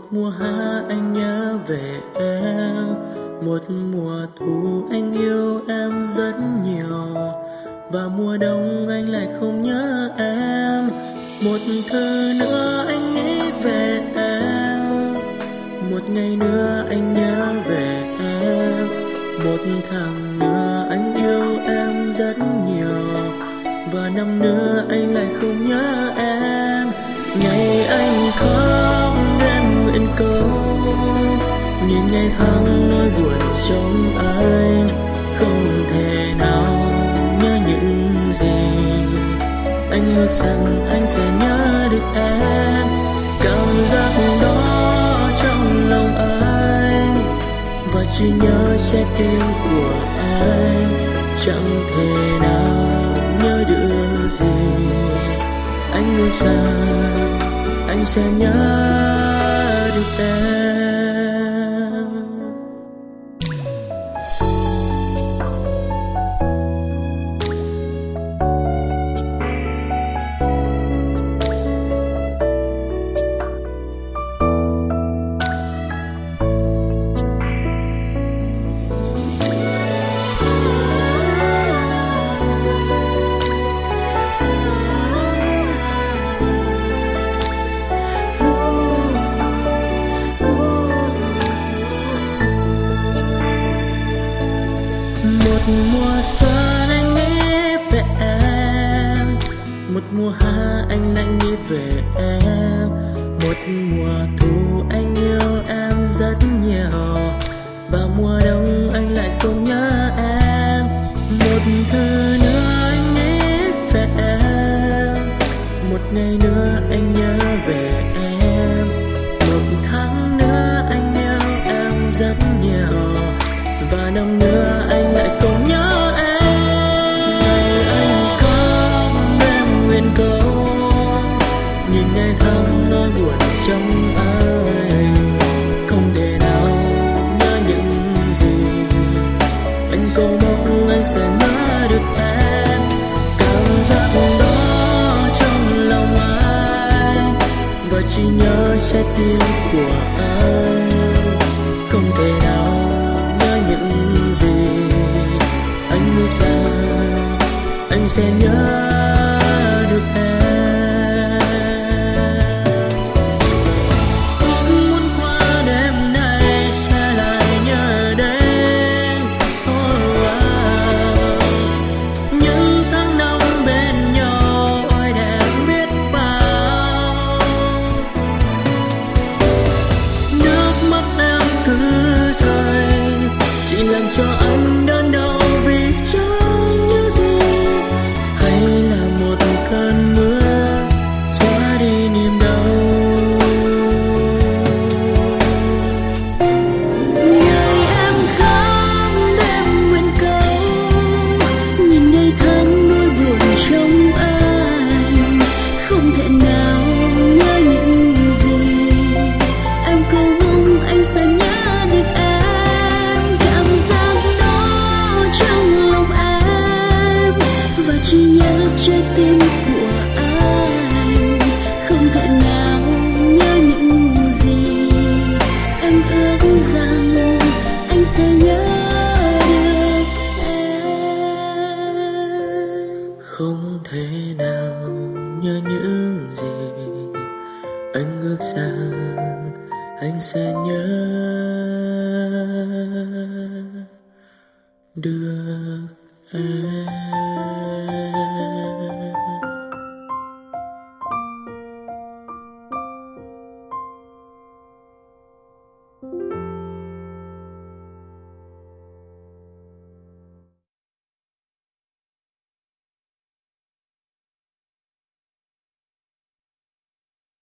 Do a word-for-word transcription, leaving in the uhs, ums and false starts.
mùa hạ anh nhớ về em, một mùa thu anh yêu em rất nhiều, và mùa đông anh lại không nhớ em. Một thư nữa anh nghĩ về em, một ngày nữa anh nhớ về em, một tháng nữa anh yêu em rất nhiều, và năm nữa anh lại không nhớ em. Ngày anh khóc em nguyện cầu, nhìn ngày tháng nỗi buồn trong anh, không thể nào nhớ những gì anh ước rằng anh sẽ nhớ được em. Cảm giác đó trong lòng anh, và chỉ nhớ trái tim của anh, chẳng thể nào nhớ được gì anh ước rằng anh sẽ nhớ được em. Một mùa xuân anh nghĩ về em, một mùa hạ anh lại nghĩ về em, một mùa thu anh yêu em rất nhiều, và mùa đông anh lại không nhớ em. Một thư nữa anh nghĩ về em, một ngày nữa anh nhớ về em, một tháng nữa anh yêu em rất nhiều, và năm nữa anh lại không nhớ em. Ngày anh khóc em nguyện cầu, nhìn ngày tháng nỗi buồn trong anh, không thể nào nhớ những gì anh cầu mong anh sẽ nhớ được em. Cảm giác đó trong lòng anh, và chỉ nhớ trái tim của anh, không thể nào những gì anh ước rằng anh sẽ nhớ được em. Không muốn qua đêm nay sẽ lại nhớ đến oh, oh. Những tháng năm bên nhau ôi đẹp biết bao, nước mắt em cứ rơi chỉ làm cho anh đớn đau vì chẳng nhớ gì, hay là một cơn mưa xóa đi niềm đau. Ngày em khóc đêm nguyện cầu, nhìn ngày tháng nỗi buồn trong anh, không thể nào nhớ những gì em cầu mong anh sẽ nhớ được em. Chỉ nhớ trái tim của anh, không thể nào nhớ những gì em ước rằng anh sẽ nhớ được em. Không thể nào nhớ những gì anh ước rằng anh sẽ nhớ được em.